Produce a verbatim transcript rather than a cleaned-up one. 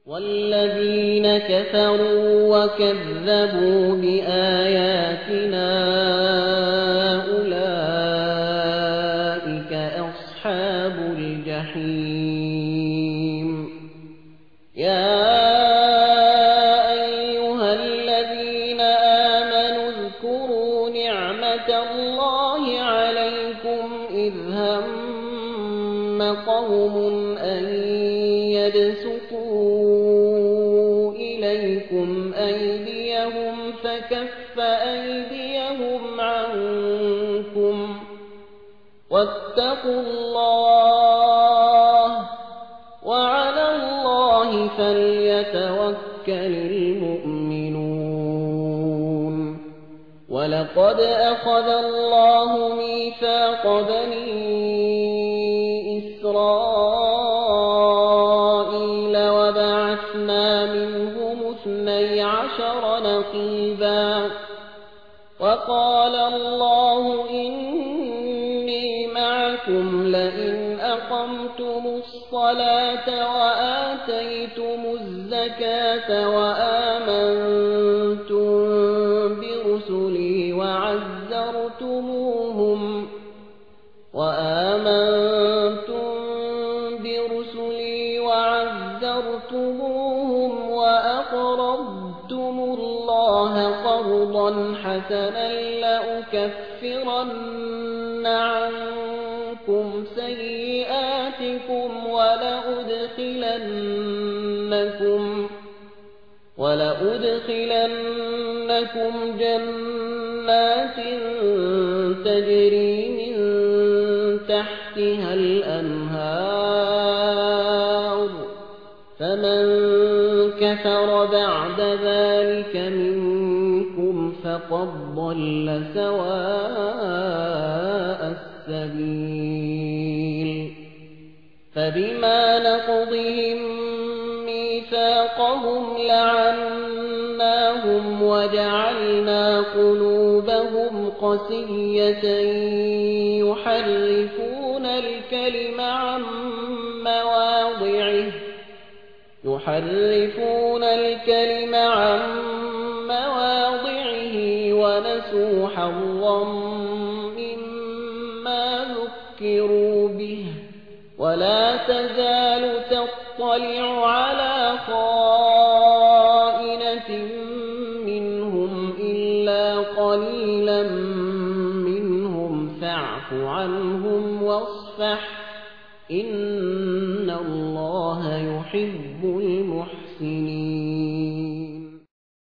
والذين كفروا وكذبوا بآياتنا أولئك أصحاب الجحيم. يا أيها الذين آمنوا اذكروا نعمة الله عليكم إذ هم قوم أن يبسطوا إليكم أيديهم فكف أيديهم عنكم واتقوا الله وعلى الله فليتوكل المؤمنون. ولقد أخذ الله ميثاق بني إسرائيل وبعثنا منهم اثني عشر نقيبا وقال الله إني معكم لئن أقمتم الصلاة وآتيتم الزكاة وآمنتم برسلي وعزرتموهم وآمنتم برسلي وعزرتموهم وأقرضتم الله قرضا حسنا لأكفرن عنكم سيئاتكم ولأدخلنكم ولأدخلنكم جنات تجري من تحتها الأنهار فمن كفر بعد ذلك منكم فقد ضل سواء السبيل. فبما نقضهم ميثاقهم لعناهم وجعلنا قلوبهم قسية يحرفون الكلم عن مواضعه يحرفون الكلم عن مواضعه ونسوا حظا مما ذكروا به ولا تزال تطلع على خائنة منهم إلا قليلا منهم فاعف عنهم واصفح إن الله يحب المحسنين.